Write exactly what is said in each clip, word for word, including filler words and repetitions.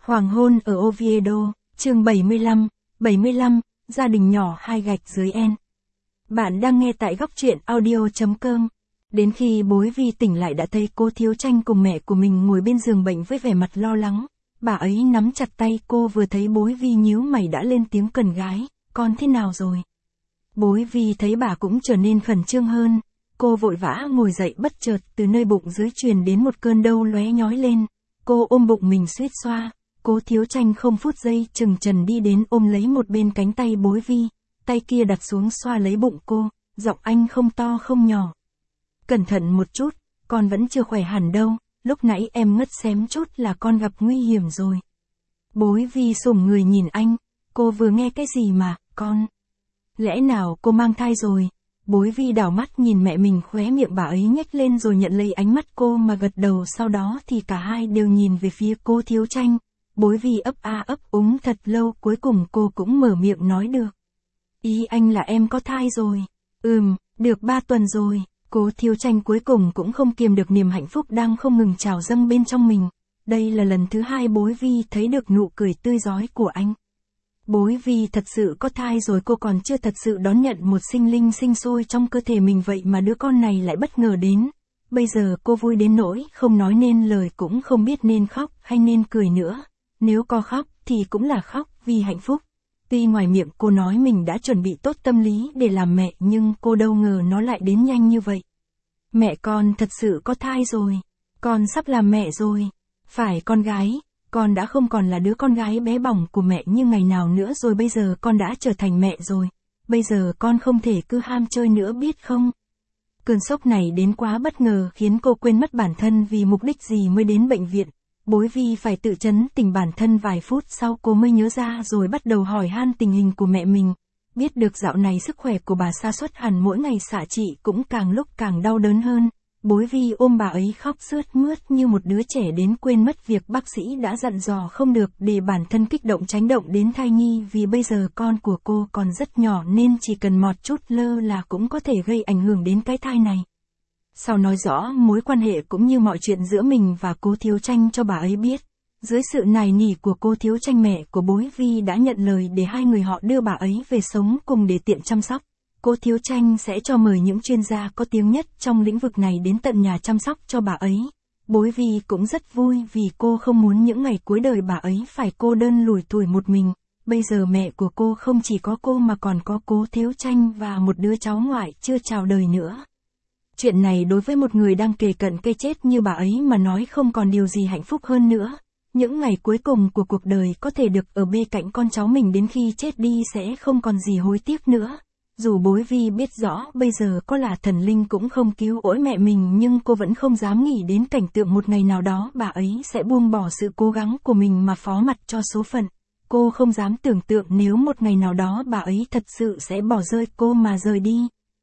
Hoàng hôn ở Oviedo, chương bảy mươi lăm, bảy mươi lăm, gia đình nhỏ hai gạch dưới en. Bạn đang nghe tại góc truyện audio chấm com. Đến khi bối Vi tỉnh lại đã thấy cô Thiếu Tranh cùng mẹ của mình ngồi bên giường bệnh với vẻ mặt lo lắng. Bà ấy nắm chặt tay cô, vừa thấy bối Vi nhíu mày đã lên tiếng cần gái, con thế nào rồi? Bối Vi thấy bà cũng trở nên khẩn trương hơn. Cô vội vã ngồi dậy, bất chợt từ nơi bụng dưới truyền đến một cơn đau lóe nhói lên. Cô ôm bụng mình suýt xoa. Cố Thiếu Tranh không phút giây chừng chần đi đến ôm lấy một bên cánh tay bối Vi, tay kia đặt xuống xoa lấy bụng cô, giọng anh không to không nhỏ. Cẩn thận một chút, con vẫn chưa khỏe hẳn đâu, lúc nãy em ngất xém chút là con gặp nguy hiểm rồi. Bối Vi sủng người nhìn anh, cô vừa nghe cái gì mà, con? Lẽ nào cô mang thai rồi? Bối Vi đảo mắt nhìn mẹ mình, khóe miệng bà ấy nhếch lên rồi nhận lấy ánh mắt cô mà gật đầu, sau đó thì cả hai đều nhìn về phía cô Thiếu Tranh. Bối Vi ấp a ấp úng thật lâu, cuối cùng cô cũng mở miệng nói được. Ý anh là em có thai rồi. Ừm, được ba tuần rồi. Cô Thiếu Tranh cuối cùng cũng không kiềm được niềm hạnh phúc đang không ngừng trào dâng bên trong mình. Đây là lần thứ hai bối Vi thấy được nụ cười tươi rói của anh. Bối Vi thật sự có thai rồi, cô còn chưa thật sự đón nhận một sinh linh sinh sôi trong cơ thể mình, vậy mà đứa con này lại bất ngờ đến. Bây giờ cô vui đến nỗi không nói nên lời, cũng không biết nên khóc hay nên cười nữa. Nếu có khóc thì cũng là khóc vì hạnh phúc. Tuy ngoài miệng cô nói mình đã chuẩn bị tốt tâm lý để làm mẹ, nhưng cô đâu ngờ nó lại đến nhanh như vậy. Mẹ con thật sự có thai rồi. Con sắp làm mẹ rồi. Phải con gái. Con đã không còn là đứa con gái bé bỏng của mẹ như ngày nào nữa rồi, bây giờ con đã trở thành mẹ rồi. Bây giờ con không thể cứ ham chơi nữa biết không? Cơn sốc này đến quá bất ngờ khiến cô quên mất bản thân vì mục đích gì mới đến bệnh viện. Bối Vi phải tự trấn tĩnh bản thân vài phút sau cô mới nhớ ra, rồi bắt đầu hỏi han tình hình của mẹ mình. Biết được dạo này sức khỏe của bà sa sút hẳn, mỗi ngày xạ trị cũng càng lúc càng đau đớn hơn. Bối Vi ôm bà ấy khóc sướt mướt như một đứa trẻ đến quên mất việc bác sĩ đã dặn dò không được để bản thân kích động tránh động đến thai nhi, vì bây giờ con của cô còn rất nhỏ nên chỉ cần một chút lơ là cũng có thể gây ảnh hưởng đến cái thai này. Sau nói rõ mối quan hệ cũng như mọi chuyện giữa mình và cô Thiếu Tranh cho bà ấy biết. Dưới sự nài nỉ của cô Thiếu Tranh, mẹ của bối Vi đã nhận lời để hai người họ đưa bà ấy về sống cùng để tiện chăm sóc. Cô Thiếu Tranh sẽ cho mời những chuyên gia có tiếng nhất trong lĩnh vực này đến tận nhà chăm sóc cho bà ấy. Bối Vi cũng rất vui vì cô không muốn những ngày cuối đời bà ấy phải cô đơn lủi thủi một mình. Bây giờ mẹ của cô không chỉ có cô mà còn có cô Thiếu Tranh và một đứa cháu ngoại chưa chào đời nữa. Chuyện này đối với một người đang kề cận cái chết như bà ấy mà nói không còn điều gì hạnh phúc hơn nữa. Những ngày cuối cùng của cuộc đời có thể được ở bên cạnh con cháu mình đến khi chết đi sẽ không còn gì hối tiếc nữa. Dù bối Vi biết rõ bây giờ có là thần linh cũng không cứu ỗi mẹ mình, nhưng cô vẫn không dám nghĩ đến cảnh tượng một ngày nào đó bà ấy sẽ buông bỏ sự cố gắng của mình mà phó mặc cho số phận. Cô không dám tưởng tượng nếu một ngày nào đó bà ấy thật sự sẽ bỏ rơi cô mà rời đi.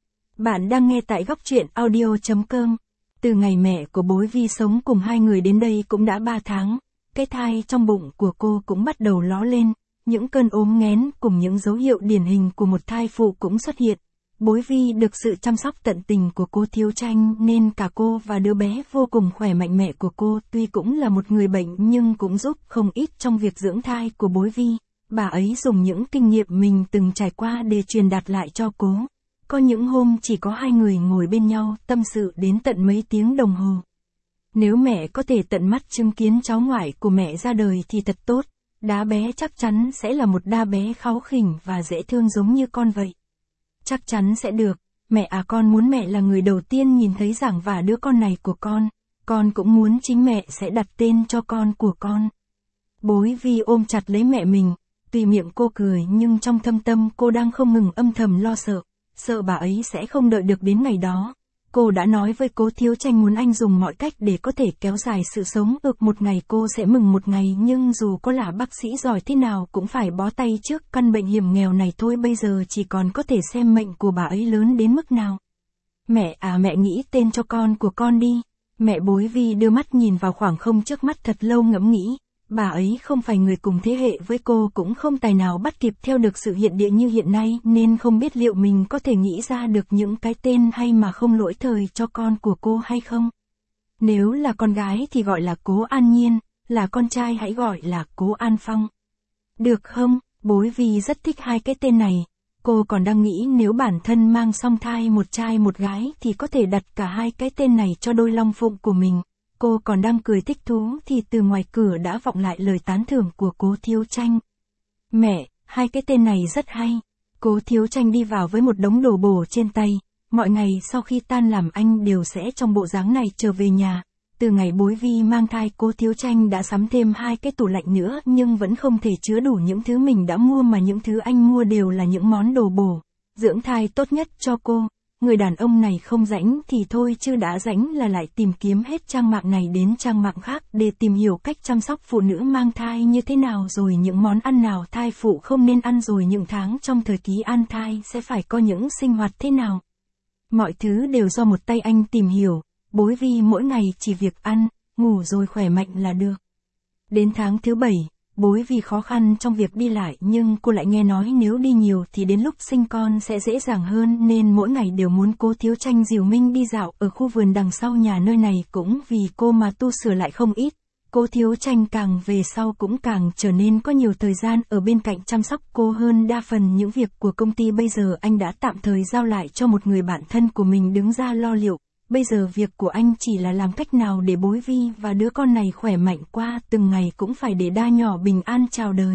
Bạn đang nghe tại góc truyện audio chấm com. Từ ngày mẹ của bối Vi sống cùng hai người đến đây cũng đã ba tháng. Cái thai trong bụng của cô cũng bắt đầu ló lên. Những cơn ốm nghén cùng những dấu hiệu điển hình của một thai phụ cũng xuất hiện. Bối Vi được sự chăm sóc tận tình của cô Thiếu Tranh nên cả cô và đứa bé vô cùng khỏe mạnh. Mẹ của cô tuy cũng là một người bệnh nhưng cũng giúp không ít trong việc dưỡng thai của bối Vi. Bà ấy dùng những kinh nghiệm mình từng trải qua để truyền đạt lại cho cô. Có những hôm chỉ có hai người ngồi bên nhau tâm sự đến tận mấy tiếng đồng hồ. Nếu mẹ có thể tận mắt chứng kiến cháu ngoại của mẹ ra đời thì thật tốt. Đá bé chắc chắn sẽ là một đá bé kháu khỉnh và dễ thương giống như con vậy. Chắc chắn sẽ được. Mẹ à, con muốn mẹ là người đầu tiên nhìn thấy giảng và đứa con này của con. Con cũng muốn chính mẹ sẽ đặt tên cho con của con. Bối Vi ôm chặt lấy mẹ mình. Tuy miệng cô cười nhưng trong thâm tâm cô đang không ngừng âm thầm lo sợ. Sợ bà ấy sẽ không đợi được đến ngày đó. Cô đã nói với cô Thiếu Tranh muốn anh dùng mọi cách để có thể kéo dài sự sống được một ngày, cô sẽ mừng một ngày, nhưng dù có là bác sĩ giỏi thế nào cũng phải bó tay trước căn bệnh hiểm nghèo này thôi. Bây giờ chỉ còn có thể xem mệnh của bà ấy lớn đến mức nào. Mẹ à, mẹ nghĩ tên cho con của con đi. Mẹ bối Vi đưa mắt nhìn vào khoảng không trước mắt thật lâu ngẫm nghĩ. Bà ấy không phải người cùng thế hệ với cô, cũng không tài nào bắt kịp theo được sự hiện địa như hiện nay, nên không biết liệu mình có thể nghĩ ra được những cái tên hay mà không lỗi thời cho con của cô hay không. Nếu là con gái thì gọi là Cố An Nhiên, là con trai hãy gọi là Cố An Phong. Được không, Bối Vi rất thích hai cái tên này. Cô còn đang nghĩ nếu bản thân mang song thai một trai một gái thì có thể đặt cả hai cái tên này cho đôi long phụng của mình. Cô còn đang cười thích thú thì từ ngoài cửa đã vọng lại lời tán thưởng của Cố Thiếu Tranh. Mẹ, hai cái tên này rất hay. Cố Thiếu Tranh đi vào với một đống đồ bổ trên tay. Mọi ngày sau khi tan làm anh đều sẽ trong bộ dáng này trở về nhà. Từ ngày Bối Vi mang thai, Cố Thiếu Tranh đã sắm thêm hai cái tủ lạnh nữa nhưng vẫn không thể chứa đủ những thứ mình đã mua, mà những thứ anh mua đều là những món đồ bổ, dưỡng thai tốt nhất cho cô. Người đàn ông này không rảnh thì thôi chứ đã rảnh là lại tìm kiếm hết trang mạng này đến trang mạng khác để tìm hiểu cách chăm sóc phụ nữ mang thai như thế nào, rồi những món ăn nào thai phụ không nên ăn, rồi những tháng trong thời kỳ an thai sẽ phải có những sinh hoạt thế nào. Mọi thứ đều do một tay anh tìm hiểu. Bối Vi mỗi ngày chỉ việc ăn, ngủ rồi khỏe mạnh là được. Đến tháng thứ bảy, Bối Vi khó khăn trong việc đi lại nhưng cô lại nghe nói nếu đi nhiều thì đến lúc sinh con sẽ dễ dàng hơn, nên mỗi ngày đều muốn Cố Thiếu Tranh dìu mình đi dạo ở khu vườn đằng sau nhà. Nơi này cũng vì cô mà tu sửa lại không ít. Cố Thiếu Tranh càng về sau cũng càng trở nên có nhiều thời gian ở bên cạnh chăm sóc cô hơn. Đa phần những việc của công ty bây giờ anh đã tạm thời giao lại cho một người bạn thân của mình đứng ra lo liệu. Bây giờ việc của anh chỉ là làm cách nào để Bối Vi và đứa con này khỏe mạnh qua từng ngày, cũng phải để đa nhỏ bình an chào đời.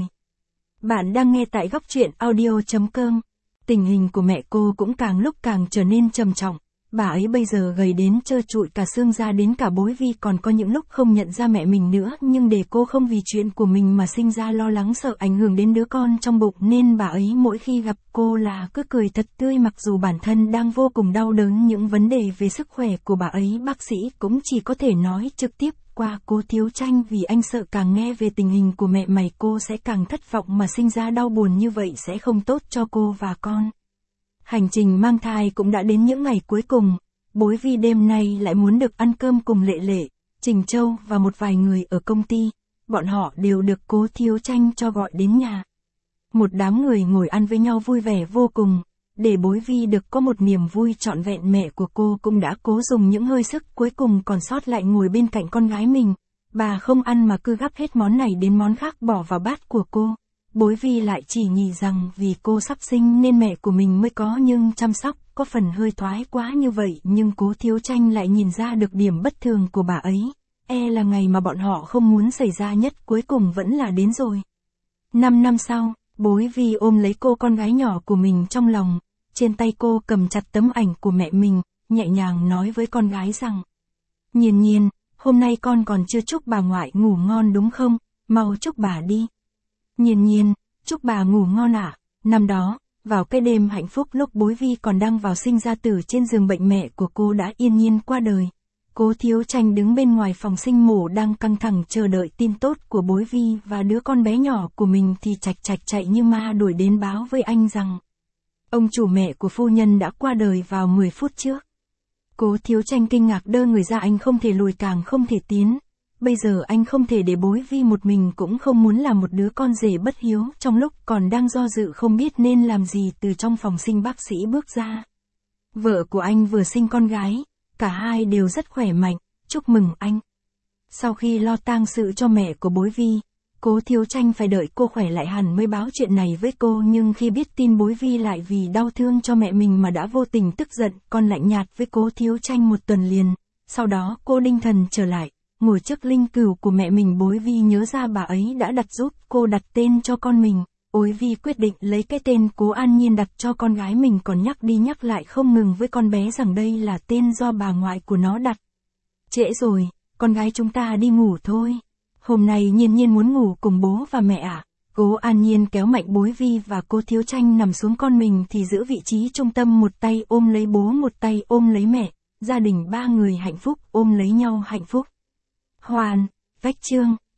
Bạn đang nghe tại góc truyện audio chấm com. Tình hình của mẹ cô cũng càng lúc càng trở nên trầm trọng. Bà ấy bây giờ gầy đến trơ trụi cả xương ra, đến cả Bối Vi còn có những lúc không nhận ra mẹ mình nữa, nhưng để cô không vì chuyện của mình mà sinh ra lo lắng sợ ảnh hưởng đến đứa con trong bụng, nên bà ấy mỗi khi gặp cô là cứ cười thật tươi, mặc dù bản thân đang vô cùng đau đớn. Những vấn đề về sức khỏe của bà ấy bác sĩ cũng chỉ có thể nói trực tiếp qua Cố Thiếu Tranh, vì anh sợ càng nghe về tình hình của mẹ mày cô sẽ càng thất vọng, mà sinh ra đau buồn như vậy sẽ không tốt cho cô và con. Hành trình mang thai cũng đã đến những ngày cuối cùng. Bối Vi đêm nay lại muốn được ăn cơm cùng Lệ Lệ, Trình Châu và một vài người ở công ty. Bọn họ đều được Cố Thiếu Tranh cho gọi đến nhà. Một đám người ngồi ăn với nhau vui vẻ vô cùng. Để Bối Vi được có một niềm vui trọn vẹn, mẹ của cô cũng đã cố dùng những hơi sức cuối cùng còn sót lại ngồi bên cạnh con gái mình. Bà không ăn mà cứ gắp hết món này đến món khác bỏ vào bát của cô. Bối Vi lại chỉ nghĩ rằng vì cô sắp sinh nên mẹ của mình mới có nhưng chăm sóc có phần hơi thoái quá như vậy, nhưng Cố Thiếu Tranh lại nhìn ra được điểm bất thường của bà ấy. E là ngày mà bọn họ không muốn xảy ra nhất cuối cùng vẫn là đến rồi. Năm năm sau, Bối Vi ôm lấy cô con gái nhỏ của mình trong lòng. Trên tay cô cầm chặt tấm ảnh của mẹ mình, nhẹ nhàng nói với con gái rằng: Nhiên Nhiên, hôm nay con còn chưa chúc bà ngoại ngủ ngon đúng không? Mau chúc bà đi. Nhiên Nhiên, chúc bà ngủ ngon ạ. À? Năm đó, vào cái đêm hạnh phúc lúc Bối Vi còn đang vào sinh ra tử trên giường bệnh, mẹ của cô đã yên nhiên qua đời. Cố Thiếu Tranh đứng bên ngoài phòng sinh mổ đang căng thẳng chờ đợi tin tốt của Bối Vi và đứa con bé nhỏ của mình thì chạch chạch chạy như ma đuổi đến báo với anh rằng ông chủ mẹ của phu nhân đã qua đời vào mười phút trước. Cố Thiếu Tranh kinh ngạc đơ người ra, anh không thể lùi càng không thể tiến. Bây giờ anh không thể để Bối Vi một mình, cũng không muốn là một đứa con rể bất hiếu. Trong lúc còn đang do dự không biết nên làm gì, từ trong phòng sinh bác sĩ bước ra. Vợ của anh vừa sinh con gái, cả hai đều rất khỏe mạnh, chúc mừng anh. Sau khi lo tang sự cho mẹ của Bối Vi, Cố Thiếu Tranh phải đợi cô khỏe lại hẳn mới báo chuyện này với cô, nhưng khi biết tin Bối Vi lại vì đau thương cho mẹ mình mà đã vô tình tức giận, còn lạnh nhạt với Cố Thiếu Tranh một tuần liền. Sau đó cô đinh thần trở lại, ngồi trước linh cữu của mẹ mình. Bối Vi nhớ ra bà ấy đã đặt giúp cô đặt tên cho con mình. Bối Vi quyết định lấy cái tên Cố An Nhiên đặt cho con gái mình, còn nhắc đi nhắc lại không ngừng với con bé rằng đây là tên do bà ngoại của nó đặt. Trễ rồi, con gái chúng ta đi ngủ thôi. Hôm nay Nhiên Nhiên muốn ngủ cùng bố và mẹ à? Cố An Nhiên kéo mạnh Bối Vi và Cố Thiếu Tranh nằm xuống, con mình thì giữ vị trí trung tâm, một tay ôm lấy bố một tay ôm lấy mẹ. Gia đình ba người hạnh phúc ôm lấy nhau hạnh phúc. Hoàn, vách chương.